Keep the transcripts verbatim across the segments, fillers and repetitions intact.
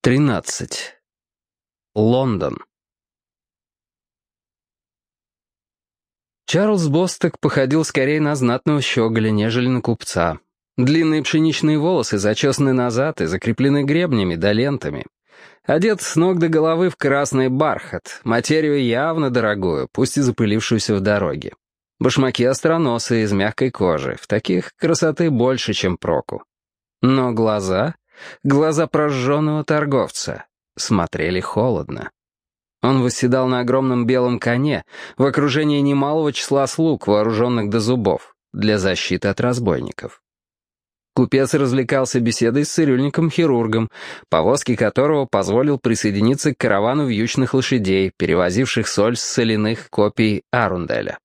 тринадцать. Лондон. Чарльз Босток походил скорее на знатного щеголя, нежели на купца. Длинные пшеничные волосы зачесаны назад и закреплены гребнями да лентами. Одет с ног до головы в красный бархат, материю явно дорогую, пусть и запылившуюся в дороге. Башмаки остроносые, из мягкой кожи, в таких красоты больше, чем проку. Но глаза, глаза прожженного торговца, смотрели холодно. Он восседал на огромном белом коне в окружении немалого числа слуг, вооруженных до зубов, для защиты от разбойников. Купец развлекался беседой с цирюльником-хирургом, повозки которого позволил присоединиться к каравану вьючных лошадей, перевозивших соль с соляных копий Арунделя.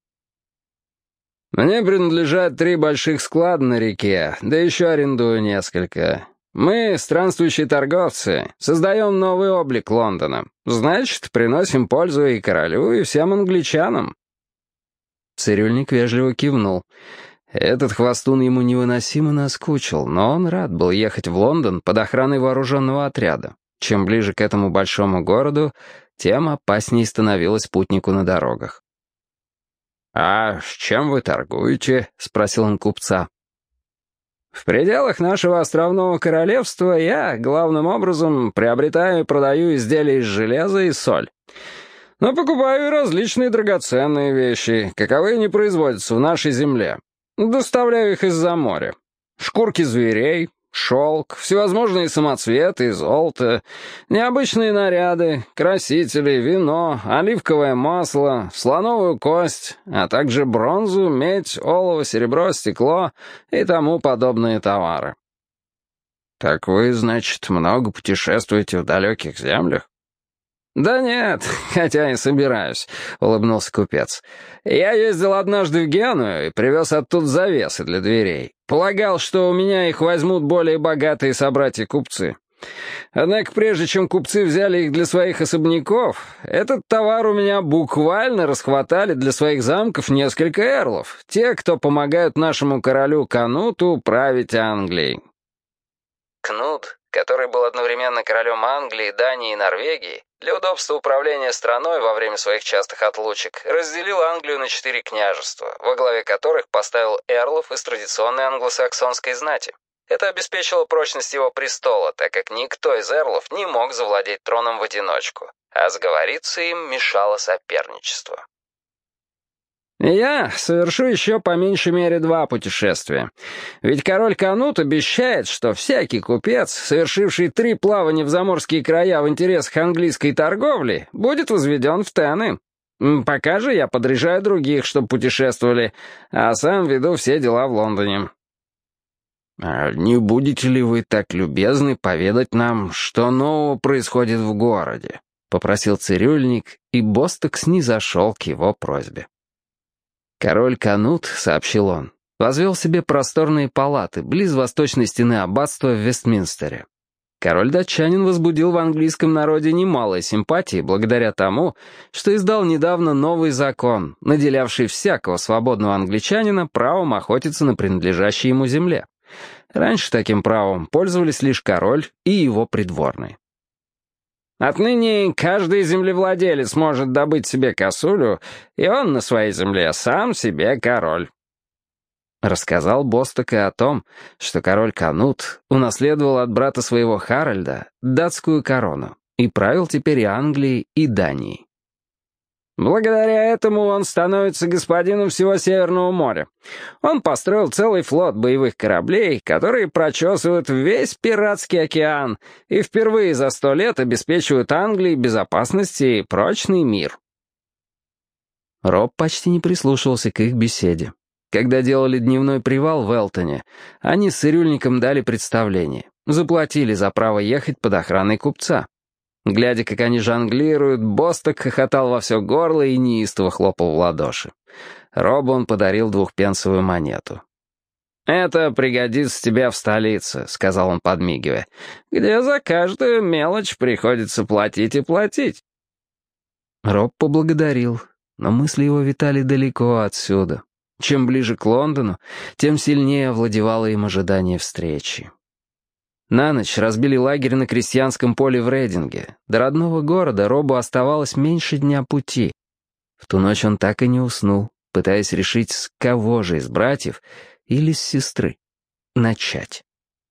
«Мне принадлежат три больших склада на реке, да еще арендую несколько. Мы, странствующие торговцы, создаем новый облик Лондона. Значит, приносим пользу и королю, и всем англичанам». Цирюльник вежливо кивнул. Этот хвостун ему невыносимо наскучил, но он рад был ехать в Лондон под охраной вооруженного отряда. Чем ближе к этому большому городу, тем опаснее становилось путнику на дорогах. «А с чем вы торгуете?» — спросил он купца. «В пределах нашего островного королевства я, главным образом, приобретаю и продаю изделия из железа и соль. Но покупаю и различные драгоценные вещи, каковые не производятся в нашей земле. Доставляю их из-за моря. Шкурки зверей, шелк, всевозможные самоцветы и золото, необычные наряды, красители, вино, оливковое масло, слоновую кость, а также бронзу, медь, олово, серебро, стекло и тому подобные товары». «Так вы, значит, много путешествуете в далеких землях?» «Да нет, хотя и собираюсь», — улыбнулся купец. «Я ездил однажды в Геную и привез оттуда завесы для дверей. Полагал, что у меня их возьмут более богатые собратья-купцы. Однако прежде чем купцы взяли их для своих особняков, этот товар у меня буквально расхватали для своих замков несколько эрлов, те, кто помогают нашему королю Кануту править Англией». Кнут, который был одновременно королем Англии, Дании и Норвегии, для удобства управления страной во время своих частых отлучек разделил Англию на четыре княжества, во главе которых поставил эрлов из традиционной англосаксонской знати. Это обеспечило прочность его престола, так как никто из эрлов не мог завладеть троном в одиночку, а сговориться им мешало соперничество. Я совершу еще по меньшей мере два путешествия. Ведь король Канут обещает, что всякий купец, совершивший три плавания в заморские края в интересах английской торговли, будет возведен в тены. Пока же я подряжаю других, чтобы путешествовали, а сам веду все дела в Лондоне. «А не будете ли вы так любезны поведать нам, что нового происходит в городе?» — попросил цирюльник, и Босток снизошел к его просьбе. Король Канут, сообщил он, возвел себе просторные палаты близ восточной стены аббатства в Вестминстере. Король-датчанин возбудил в английском народе немалой симпатии благодаря тому, что издал недавно новый закон, наделявший всякого свободного англичанина правом охотиться на принадлежащей ему земле. Раньше таким правом пользовались лишь король и его придворные. «Отныне каждый землевладелец может добыть себе косулю, и он на своей земле сам себе король». Рассказал Босток и о том, что король Канут унаследовал от брата своего Харальда датскую корону и правил теперь и Англией, и Данией. Благодаря этому он становится господином всего Северного моря. Он построил целый флот боевых кораблей, которые прочесывают весь пиратский океан и впервые за сто лет обеспечивают Англии безопасность и прочный мир. Роб почти не прислушивался к их беседе. Когда делали дневной привал в Элтоне, они с цирюльником дали представление, заплатили за право ехать под охраной купца. Глядя, как они жонглируют, Босток хохотал во все горло и неистово хлопал в ладоши. Робу он подарил двухпенсовую монету. «Это пригодится тебе в столице», — сказал он, подмигивая, «где за каждую мелочь приходится платить и платить». Роб поблагодарил, но мысли его витали далеко отсюда. Чем ближе к Лондону, тем сильнее овладевало им ожидание встречи. На ночь разбили лагерь на крестьянском поле в Рейдинге. До родного города Робу оставалось меньше дня пути. В ту ночь он так и не уснул, пытаясь решить, с кого же из братьев или с сестры начать.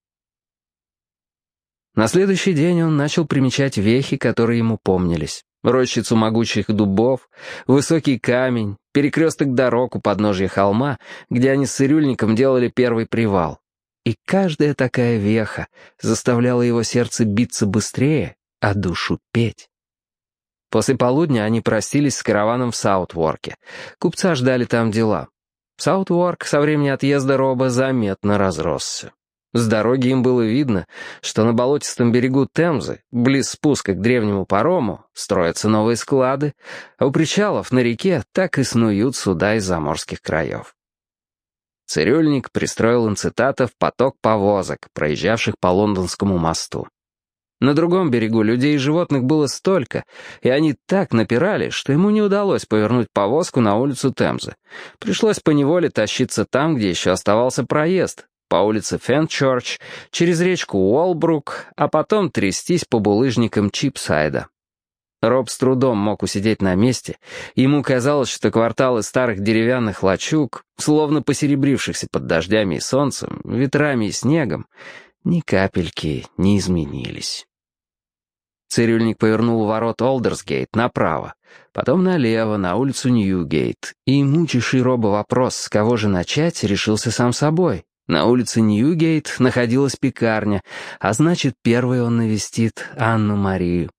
На следующий день он начал примечать вехи, которые ему помнились. Рощицу могучих дубов, высокий камень, перекресток дорог у подножья холма, где они с цирюльником делали первый привал. И каждая такая веха заставляла его сердце биться быстрее, а душу петь. После полудня они простились с караваном в Саутворке. Купца ждали там дела. Саутворк со времени отъезда Роба заметно разросся. С дороги им было видно, что на болотистом берегу Темзы, близ спуска к древнему парому, строятся новые склады, а у причалов на реке так и снуют суда из заморских краев. Цирюльник пристроил инцитата в поток повозок, проезжавших по Лондонскому мосту. На другом берегу людей и животных было столько, и они так напирали, что ему не удалось повернуть повозку на улицу Темзы. Пришлось поневоле тащиться там, где еще оставался проезд, по улице Фенчорч, через речку Уолбрук, а потом трястись по булыжникам Чипсайда. Роб с трудом мог усидеть на месте, и ему казалось, что кварталы старых деревянных лачуг, словно посеребрившихся под дождями и солнцем, ветрами и снегом, ни капельки не изменились. Цирюльник повернул у ворот Олдерсгейт направо, потом налево, на улицу Ньюгейт, и мучивший Роба вопрос, с кого же начать, решился сам собой. На улице Ньюгейт находилась пекарня, а значит, первой он навестит Анну-Марию.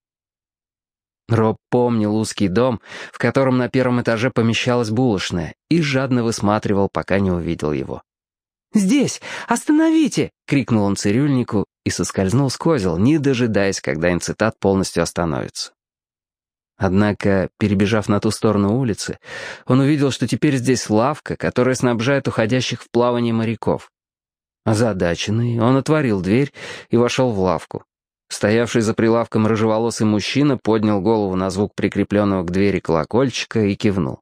Роб помнил узкий дом, в котором на первом этаже помещалась булочная, и жадно высматривал, пока не увидел его. «Здесь! Остановите!» — крикнул он цирюльнику и соскользнул с козел, не дожидаясь, когда инцитат полностью остановится. Однако, перебежав на ту сторону улицы, он увидел, что теперь здесь лавка, которая снабжает уходящих в плавание моряков. Озадаченный, он отворил дверь и вошел в лавку. Стоявший за прилавком рыжеволосый мужчина поднял голову на звук прикрепленного к двери колокольчика и кивнул.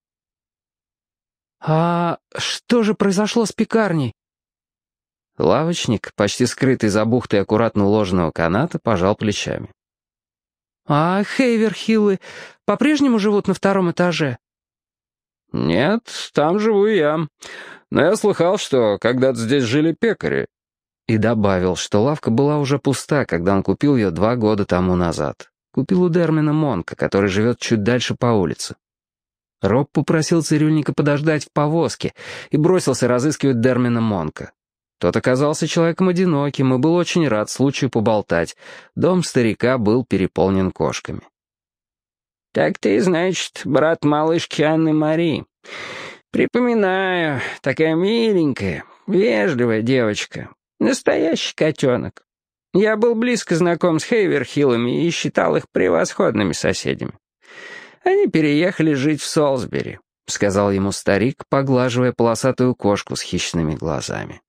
«А что же произошло с пекарней?» Лавочник, почти скрытый за бухтой аккуратно уложенного каната, пожал плечами. «А Хейверхиллы по-прежнему живут на втором этаже?» «Нет, там живу я. Но я слыхал, что когда-то здесь жили пекари». И добавил, что лавка была уже пуста, когда он купил ее два года тому назад. Купил у Дермина Монка, который живет чуть дальше по улице. Роб попросил цирюльника подождать в повозке и бросился разыскивать Дермина Монка. Тот оказался человеком одиноким и был очень рад случаю поболтать. Дом старика был переполнен кошками. «Так ты, значит, брат малышки Анны Марии. Припоминаю, такая миленькая, вежливая девочка. Настоящий котенок. Я был близко знаком с Хейверхиллами и считал их превосходными соседями. Они переехали жить в Солсбери», — сказал ему старик, поглаживая полосатую кошку с хищными глазами.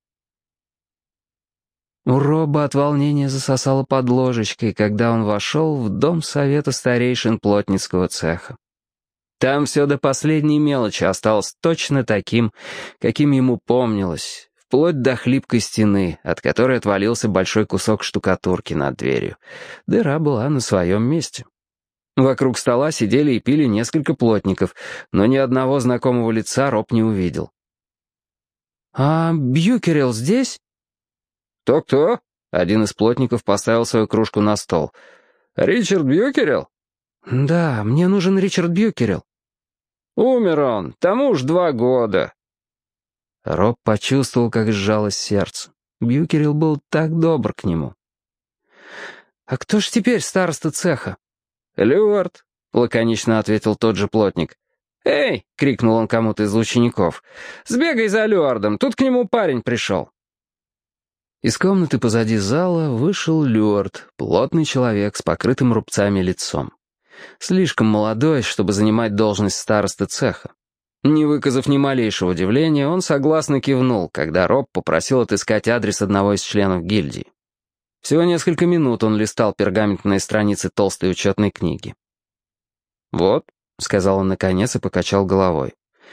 У Роба от волнения засосало под ложечкой, когда он вошел в дом совета старейшин плотницкого цеха. Там все до последней мелочи осталось точно таким, каким ему помнилось, вплоть до хлипкой стены, от которой отвалился большой кусок штукатурки над дверью. Дыра была на своем месте. Вокруг стола сидели и пили несколько плотников, но ни одного знакомого лица Роб не увидел. «А Бьюкерилл здесь?» «Кто-кто?» — один из плотников поставил свою кружку на стол. «Ричард Бьюкерилл?» «Да, мне нужен Ричард Бьюкерилл». «Умер он, тому уж два года». Роб почувствовал, как сжалось сердце. Бьюкерилл был так добр к нему. «А кто ж теперь староста цеха?» «Люард», — лаконично ответил тот же плотник. «Эй!» — крикнул он кому-то из учеников. «Сбегай за Люардом, тут к нему парень пришел». Из комнаты позади зала вышел Люард, плотный человек с покрытым рубцами лицом. Слишком молодой, чтобы занимать должность старосты цеха. Не выказав ни малейшего удивления, он согласно кивнул, когда Роб попросил отыскать адрес одного из членов гильдии. Всего несколько минут он листал пергаментные страницы толстой учетной книги. «Вот», — сказал он наконец и покачал головой. «В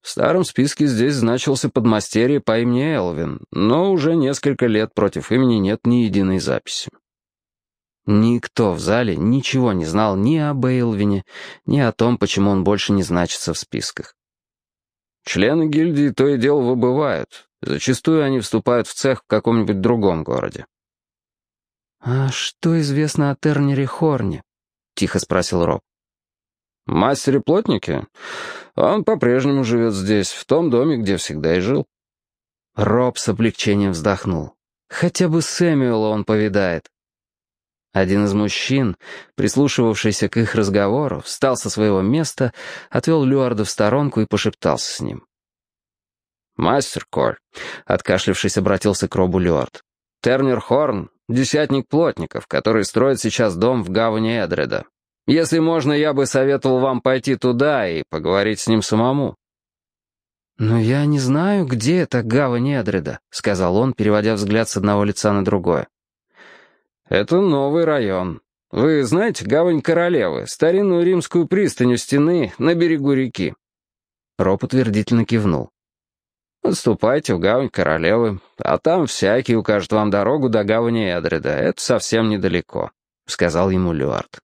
В старом списке здесь значился подмастерье по имени Элвин, но уже несколько лет против имени нет ни единой записи. Никто в зале ничего не знал ни об Элвине, ни о том, почему он больше не значится в списках. Члены гильдии то и дело выбывают. Зачастую они вступают в цех в каком-нибудь другом городе. «А что известно о Тернере Хорне?» — тихо спросил Роб. «Мастере-плотнике? Он по-прежнему живет здесь, в том доме, где всегда и жил». Роб с облегчением вздохнул. Хотя бы Сэмюэла он повидает. Один из мужчин, прислушивавшийся к их разговору, встал со своего места, отвел Люарда в сторонку и пошептался с ним. «Мастер Коль», — откашлявшись, обратился к Робу Люард. «Тернер Хорн — десятник плотников, который строит сейчас дом в гавани Эдреда. Если можно, я бы советовал вам пойти туда и поговорить с ним самому». «Но я не знаю, где это гавань Эдреда», — сказал он, переводя взгляд с одного лица на другое. «Это новый район. Вы знаете гавань Королевы, старинную римскую пристань у стены на берегу реки?» Роб утвердительно кивнул. «Отступайте в гавань Королевы, а там всякий укажет вам дорогу до гавани Эдреда. Это совсем недалеко», — сказал ему Люард.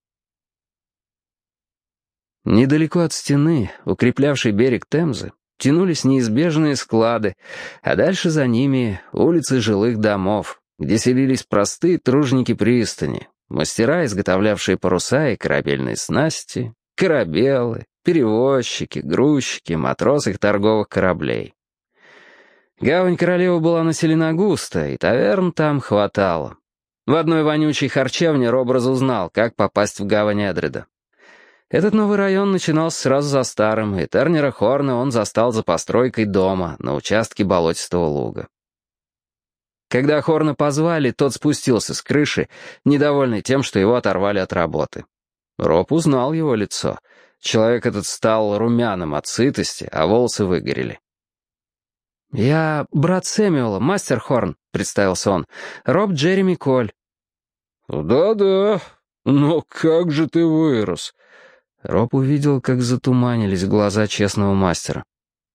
Недалеко от стены, укреплявшей берег Темзы, тянулись неизбежные склады, а дальше за ними улицы жилых домов, где селились простые тружники пристани, мастера, изготовлявшие паруса и корабельные снасти, корабелы, перевозчики, грузчики, матросы торговых кораблей. Гавань Королевы была населена густо, и таверн там хватало. В одной вонючей харчевне Роб разузнал, как попасть в гавань Эдреда. Этот новый район начинался сразу за старым, и Тернера Хорна он застал за постройкой дома на участке болотистого луга. Когда Хорна позвали, тот спустился с крыши, недовольный тем, что его оторвали от работы. Роб узнал его лицо. Человек этот стал румяным от сытости, а волосы выгорели. «Я брат Сэмюэла, мастер Хорн», — представился он. «Роб Джереми Коль». «Да-да, но как же ты вырос!» Роб увидел, как затуманились глаза честного мастера.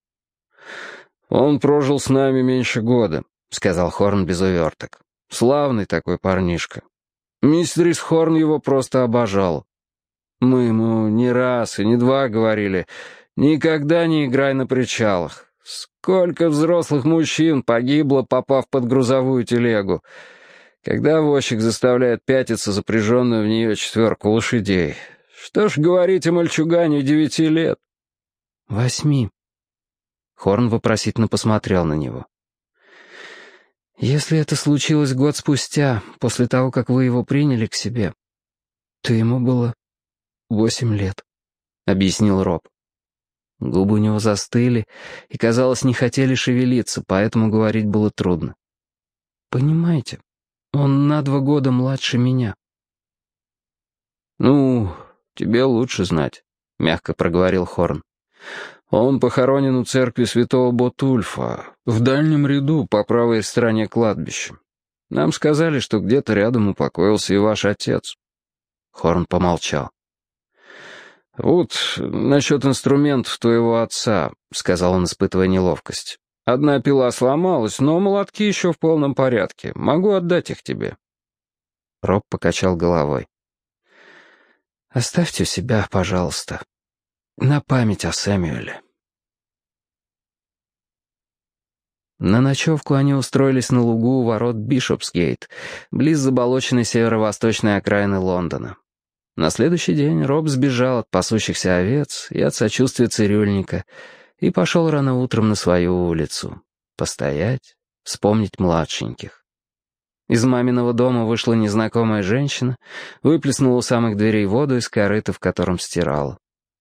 «Он прожил с нами меньше года», — сказал Хорн без уверток. «Славный такой парнишка. Мистерис Хорн его просто обожал. Мы ему не раз и не два говорили, никогда не играй на причалах. Сколько взрослых мужчин погибло, попав под грузовую телегу, когда возчик заставляет пятиться запряженную в нее четверку лошадей. Что ж говорить о мальчугане девяти лет?» «Восьми». Хорн вопросительно посмотрел на него. «Если это случилось год спустя, после того, как вы его приняли к себе, то ему было восемь лет», — объяснил Роб. Губы у него застыли и, казалось, не хотели шевелиться, поэтому говорить было трудно. «Понимаете, он на два года младше меня». «Ну, тебе лучше знать», — мягко проговорил Хорн. «Он похоронен у церкви святого Ботульфа, в дальнем ряду по правой стороне кладбища. Нам сказали, что где-то рядом упокоился и ваш отец». Хорн помолчал. «Вот насчет инструментов твоего отца», — сказал он, испытывая неловкость. «Одна пила сломалась, но молотки еще в полном порядке. Могу отдать их тебе». Роб покачал головой. «Оставьте у себя, пожалуйста, на память о Сэмюэле». На ночевку они устроились на лугу у ворот Бишопсгейт, близ заболоченной северо-восточной окраины Лондона. На следующий день Роб сбежал от пасущихся овец и от сочувствия цирюльника и пошел рано утром на свою улицу. Постоять, вспомнить младшеньких. Из маминого дома вышла незнакомая женщина, выплеснула у самых дверей воду из корыта, в котором стирала.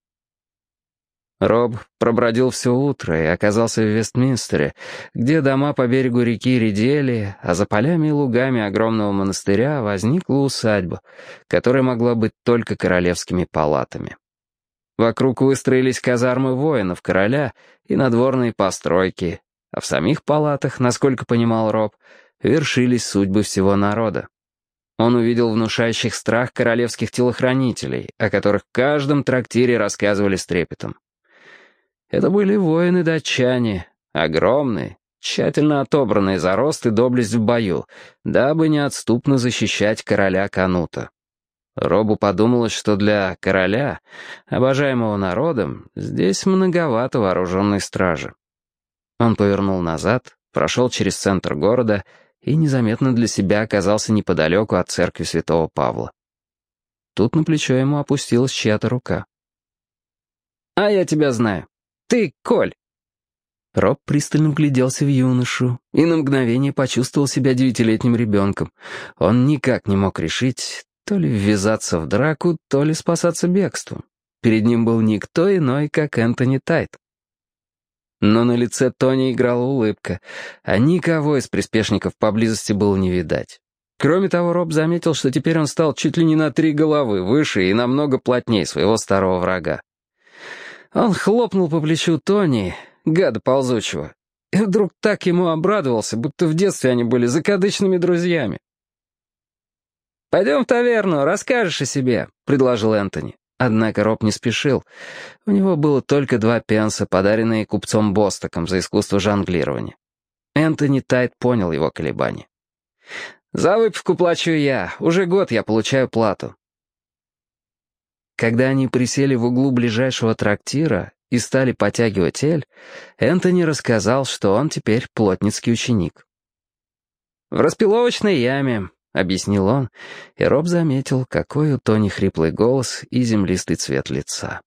Роб пробродил все утро и оказался в Вестминстере, где дома по берегу реки редели, а за полями и лугами огромного монастыря возникла усадьба, которая могла быть только королевскими палатами. Вокруг выстроились казармы воинов короля и надворные постройки, а в самих палатах, насколько понимал Роб, вершились судьбы всего народа. Он увидел внушающих страх королевских телохранителей, о которых в каждом трактире рассказывали с трепетом. Это были воины-датчане, огромные, тщательно отобранные за рост и доблесть в бою, дабы неотступно защищать короля Канута. Робу подумалось, что для короля, обожаемого народом, здесь многовато вооруженной стражи. Он повернул назад, прошел через центр города и незаметно для себя оказался неподалеку от церкви святого Павла. Тут на плечо ему опустилась чья-то рука. «А я тебя знаю. Ты Коль». Роб пристально вгляделся в юношу и на мгновение почувствовал себя девятилетним ребенком. Он никак не мог решить, то ли ввязаться в драку, то ли спасаться бегством. Перед ним был никто иной, как Энтони Тайт. Но на лице Тони играла улыбка, а никого из приспешников поблизости было не видать. Кроме того, Роб заметил, что теперь он стал чуть ли не на три головы выше и намного плотнее своего старого врага. Он хлопнул по плечу Тони, гада ползучего, и вдруг так ему обрадовался, будто в детстве они были закадычными друзьями. «Пойдем в таверну, расскажешь о себе», — предложил Энтони. Однако Роб не спешил. У него было только два пенса, подаренные купцом Бостоком за искусство жонглирования. Энтони Тайт понял его колебания. «За выпивку плачу я. Уже год я получаю плату». Когда они присели в углу ближайшего трактира и стали потягивать эль, Энтони рассказал, что он теперь плотницкий ученик. «В распиловочной яме», — объяснил он, и Роб заметил, какой у Тони хриплый голос и землистый цвет лица.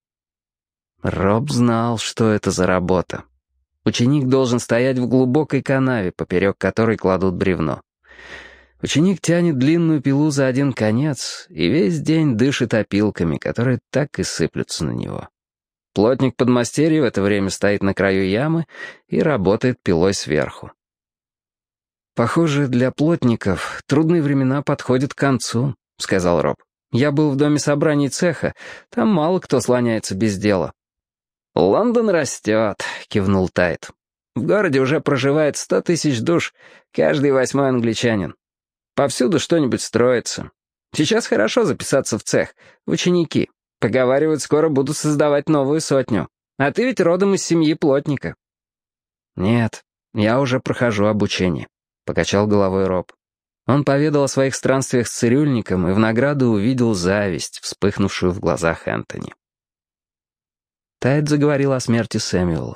Роб знал, что это за работа. Ученик должен стоять в глубокой канаве, поперек которой кладут бревно. Ученик тянет длинную пилу за один конец и весь день дышит опилками, которые так и сыплются на него. Плотник-подмастерье в это время стоит на краю ямы и работает пилой сверху. «Похоже, для плотников трудные времена подходят к концу», — сказал Роб. «Я был в доме собраний цеха, там мало кто слоняется без дела». «Лондон растет», — кивнул Тайт. «В городе уже проживает сто тысяч душ, каждый восьмой англичанин. Повсюду что-нибудь строится. Сейчас хорошо записаться в цех, в ученики. Поговаривают, скоро будут создавать новую сотню. А ты ведь родом из семьи плотника». «Нет, я уже прохожу обучение», — покачал головой Роб. Он поведал о своих странствиях с цирюльником и в награду увидел зависть, вспыхнувшую в глазах Энтони. Тайт заговорил о смерти Сэмюэла.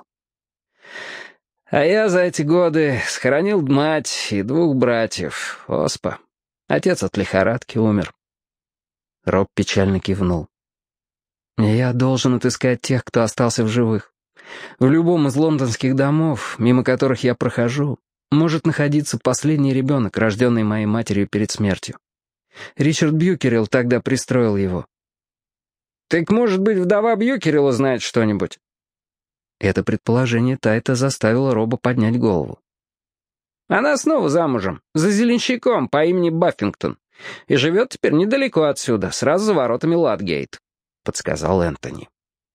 «А я за эти годы схоронил мать и двух братьев, оспа. Отец от лихорадки умер». Роб печально кивнул. «Я должен отыскать тех, кто остался в живых. В любом из лондонских домов, мимо которых я прохожу, может находиться последний ребенок, рожденный моей матерью перед смертью. Ричард Бьюкерилл тогда пристроил его». «Так, может быть, вдова Бьюкерилла знает что-нибудь?» Это предположение Тайта заставило Роба поднять голову. «Она снова замужем, за зеленщиком по имени Баффингтон, и живет теперь недалеко отсюда, сразу за воротами Ладгейт», — подсказал Энтони.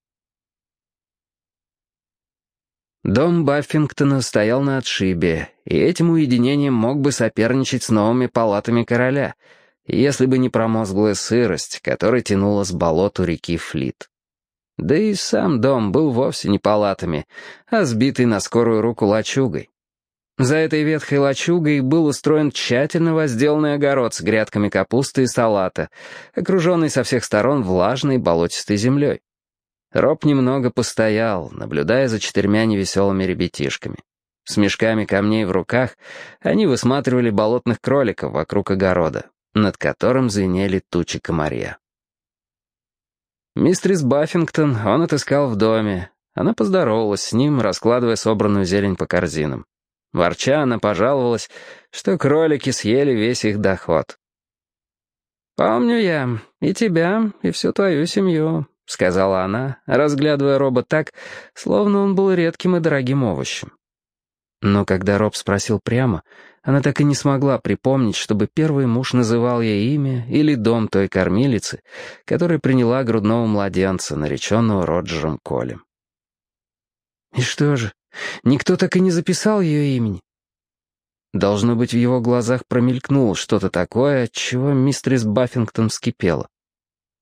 Дом Баффингтона стоял на отшибе, и этим уединением мог бы соперничать с новыми палатами короля, если бы не промозглая сырость, которая тянула с болот у реки Флит. Да и сам дом был вовсе не палатами, а сбитый на скорую руку лачугой. За этой ветхой лачугой был устроен тщательно возделанный огород с грядками капусты и салата, окруженный со всех сторон влажной болотистой землей. Роб немного постоял, наблюдая за четырьмя невеселыми ребятишками. С мешками камней в руках они высматривали болотных кроликов вокруг огорода, над которым звенели тучи комарья. Мистерис Баффингтон он отыскал в доме. Она поздоровалась с ним, раскладывая собранную зелень по корзинам. Ворча, она пожаловалась, что кролики съели весь их доход. «Помню я и тебя, и всю твою семью», — сказала она, разглядывая Роба так, словно он был редким и дорогим овощем. Но когда Роб спросил прямо, она так и не смогла припомнить, чтобы первый муж называл ей имя или дом той кормилицы, которая приняла грудного младенца, нареченного Роджером Колем. «И что же, никто так и не записал ее имени?» Должно быть, в его глазах промелькнуло что-то такое, от чего мистерис Баффингтон вскипела.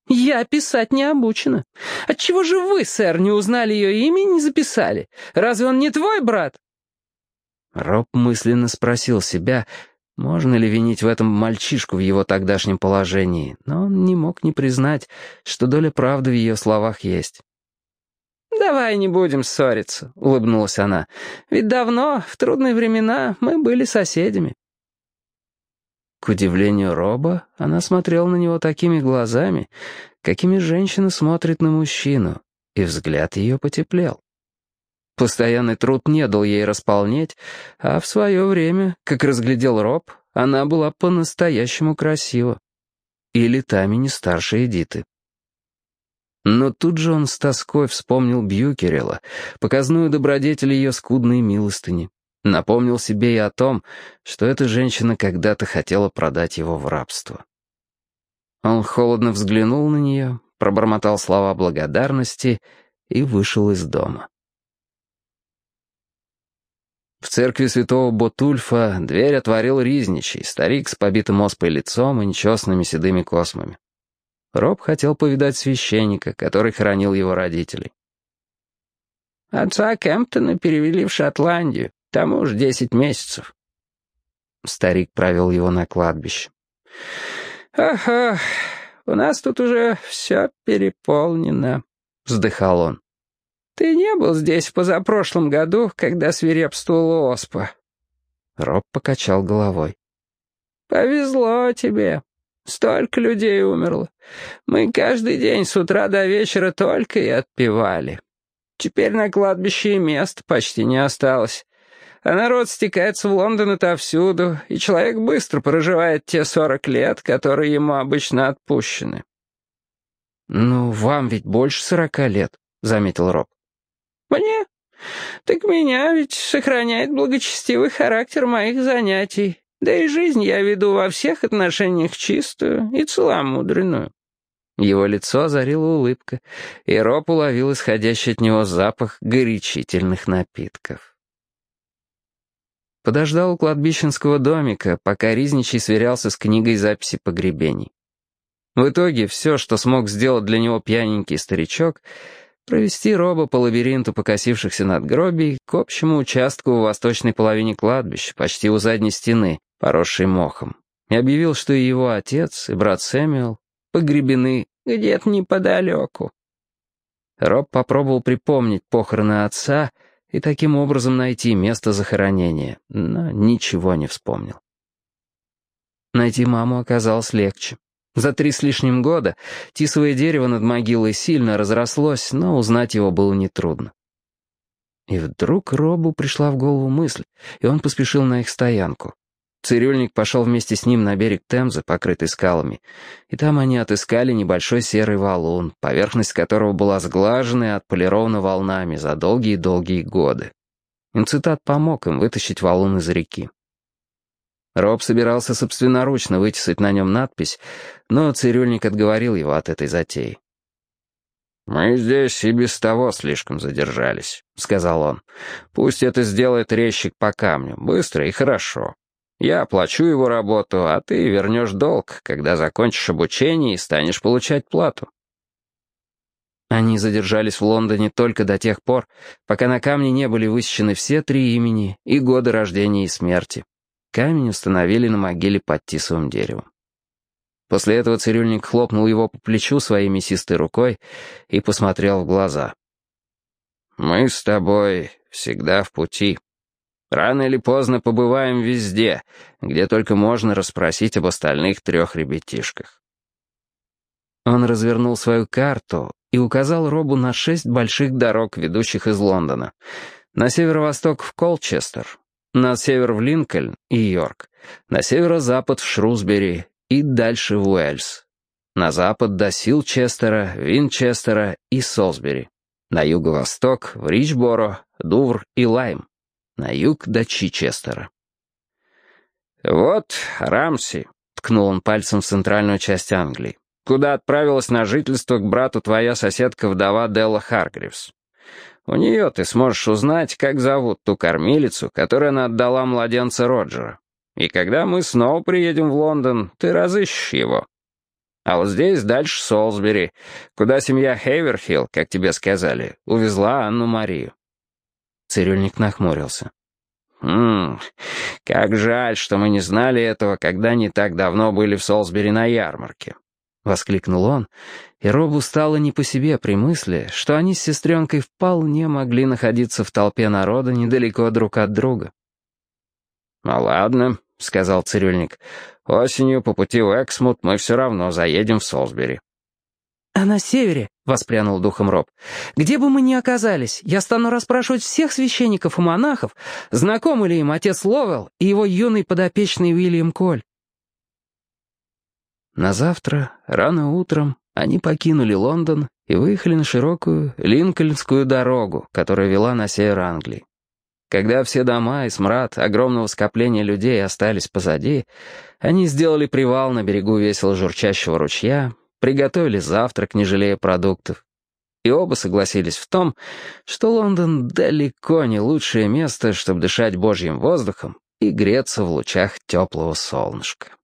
«Я писать не обучена. Отчего же вы, сэр, не узнали ее имя и не записали? Разве он не твой брат?» Роб мысленно спросил себя, можно ли винить в этом мальчишку в его тогдашнем положении, но он не мог не признать, что доля правды в ее словах есть. «Давай не будем ссориться», — улыбнулась она. «Ведь давно, в трудные времена, мы были соседями». К удивлению Роба, она смотрела на него такими глазами, какими женщина смотрит на мужчину, и взгляд ее потеплел. Постоянный труд не дал ей располнеть, а в свое время, как разглядел Роб, она была по-настоящему красива. И летами не старше Эдиты. Но тут же он с тоской вспомнил Бьюкерела, показную добродетель ее скудной милостыни. Напомнил себе и о том, что эта женщина когда-то хотела продать его в рабство. Он холодно взглянул на нее, пробормотал слова благодарности и вышел из дома. В церкви святого Ботульфа дверь отворил Ризничий, старик с побитым оспой лицом и нечесанными седыми космами. Роб хотел повидать священника, который хоронил его родителей. «Отца Кемптона перевели в Шотландию, тому уж десять месяцев». Старик провел его на кладбище. «Ах-ах, у нас тут уже все переполнено», — вздыхал он. «Ты не был здесь в позапрошлом году, когда свирепствовала оспа?» Роб покачал головой. «Повезло тебе. Столько людей умерло. Мы каждый день с утра до вечера только и отпевали. Теперь на кладбище и места почти не осталось. А народ стекается в Лондон отовсюду, и человек быстро проживает те сорок лет, которые ему обычно отпущены». «Ну, вам ведь больше сорока лет», — заметил Роб. «Мне? Так меня ведь сохраняет благочестивый характер моих занятий. Да и жизнь я веду во всех отношениях чистую и целомудренную». Его лицо озарила улыбка, и Роб уловил исходящий от него запах горячительных напитков. Подождал у кладбищенского домика, пока Ризничий сверялся с книгой записи погребений. В итоге все, что смог сделать для него пьяненький старичок, провести Роба по лабиринту покосившихся надгробий к общему участку в восточной половине кладбища, почти у задней стены, поросшей мохом, и объявил, что и его отец, и брат Сэмюэл погребены где-то неподалеку. Роб попробовал припомнить похороны отца и таким образом найти место захоронения, но ничего не вспомнил. Найти маму оказалось легче. За три с лишним года тисовое дерево над могилой сильно разрослось, но узнать его было нетрудно. И вдруг Робу пришла в голову мысль, и он поспешил на их стоянку. Цирюльник пошел вместе с ним на берег Темзы, покрытый скалами, и там они отыскали небольшой серый валун, поверхность которого была сглажена и отполирована волнами за долгие-долгие годы. Инцитат помог им вытащить валун из реки. Роб собирался собственноручно вытесать на нем надпись, но цирюльник отговорил его от этой затеи. «Мы здесь и без того слишком задержались», — сказал он. «Пусть это сделает резчик по камню, быстро и хорошо. Я оплачу его работу, а ты вернешь долг, когда закончишь обучение и станешь получать плату». Они задержались в Лондоне только до тех пор, пока на камне не были высечены все три имени и годы рождения и смерти. Камень установили на могиле под тисовым деревом. После этого цирюльник хлопнул его по плечу своей мясистой рукой и посмотрел в глаза. «Мы с тобой всегда в пути. Рано или поздно побываем везде, где только можно расспросить об остальных трех ребятишках». Он развернул свою карту и указал Робу на шесть больших дорог, ведущих из Лондона. На северо-восток в Колчестер, на север в Линкольн и Йорк, на северо-запад в Шрусбери и дальше в Уэльс, на запад до Силчестера, Винчестера и Солсбери, на юго-восток в Ричборо, Дувр и Лайм, на юг до Чичестера. «Вот Рамси», — ткнул он пальцем в центральную часть Англии, «куда отправилась на жительство к брату твоя соседка-вдова Делла Харгривс. У нее ты сможешь узнать, как зовут ту кормилицу, которой она отдала младенца Роджера. И когда мы снова приедем в Лондон, ты разыщешь его. А вот здесь дальше Солсбери, куда семья Хейверхилл, как тебе сказали, увезла Анну-Марию». Цирюльник нахмурился. «Хм, как жаль, что мы не знали этого, когда не так давно были в Солсбери на ярмарке», — воскликнул он, и Робу стало не по себе при мысли, что они с сестренкой вполне могли находиться в толпе народа недалеко друг от друга. «Ну ладно», — сказал цирюльник, — «осенью по пути в Эксмут мы все равно заедем в Солсбери». «А на севере», — воспрянул духом Роб, — «где бы мы ни оказались, я стану расспрашивать всех священников и монахов, знакомы ли им отец Ловелл и его юный подопечный Уильям Коль». На завтра, рано утром, они покинули Лондон и выехали на широкую Линкольнскую дорогу, которая вела на север Англии. Когда все дома и смрад огромного скопления людей остались позади, они сделали привал на берегу весело журчащего ручья, приготовили завтрак, не жалея продуктов. И оба согласились в том, что Лондон далеко не лучшее место, чтобы дышать божьим воздухом и греться в лучах теплого солнышка.